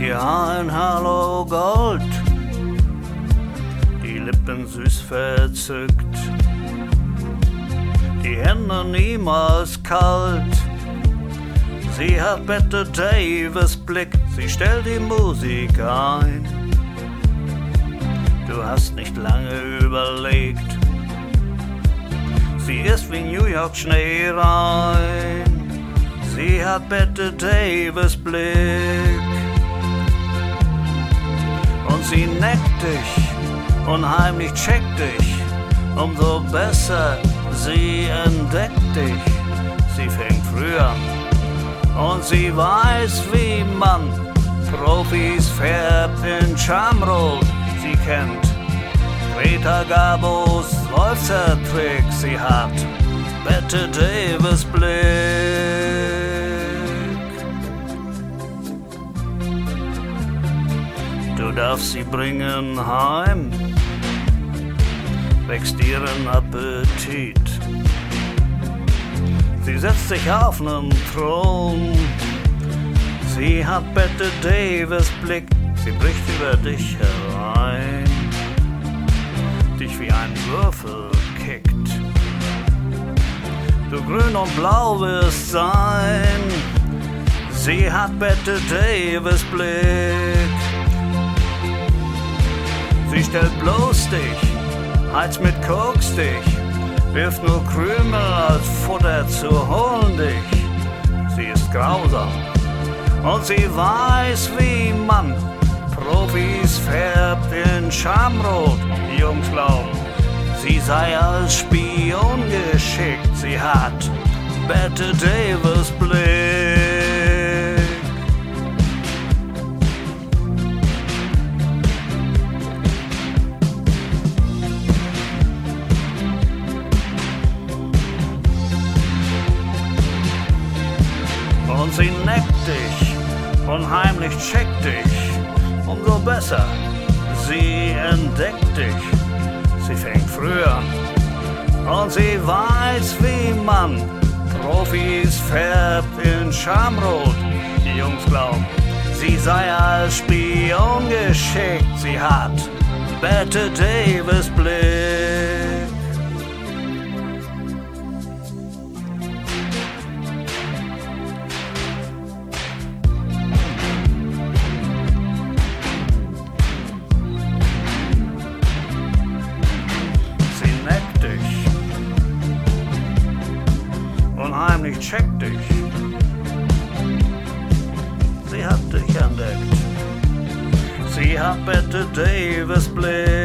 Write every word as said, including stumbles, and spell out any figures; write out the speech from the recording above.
Ihr Haar in Hallo Gold, die Lippen süß verzückt, die Hände niemals kalt. Sie hat Bette Davis Blick, sie stellt die Musik ein. Du hast nicht lange überlegt, sie ist wie New York Schnee rein. Sie hat Bette Davis Blick und sie neckt dich und heimlich checkt dich. Umso besser sie entdeckt dich. Sie fängt früh an und sie weiß, wie man Profis färbt in Schamrot. Sie kennt Greta Garbos Seufzertrick. Sie hat Bette Davis Blick. Du darfst sie bringen heim, wächst ihren Appetit. Sie setzt sich auf nen Thron. Sie hat Bette Davis Blick. Sie bricht über dich herein, dich wie ein Würfel kickt. Du grün und blau wirst sein. Sie hat Bette Davis Blick. Sie stellt bloß dich, heizt mit Koks dich, wirft nur Krümel als Futter zu holen dich. Sie ist grausam und sie weiß, wie man Profis färbt in Schamrot. Die Jungs glauben, sie sei als Spion geschickt. Sie hat Bette Davis Blick. Und sie neckt dich und heimlich checkt dich. Umso besser, sie entdeckt dich. Sie fängt früh an und sie weiß, wie man Profis färbt in Schamrot. Die Jungs glauben, sie sei als Spion geschickt. Sie hat Bette Davis Blick. Heimlich checkt dich. Sie hat dich entdeckt. Sie hat Bette Davis Blick.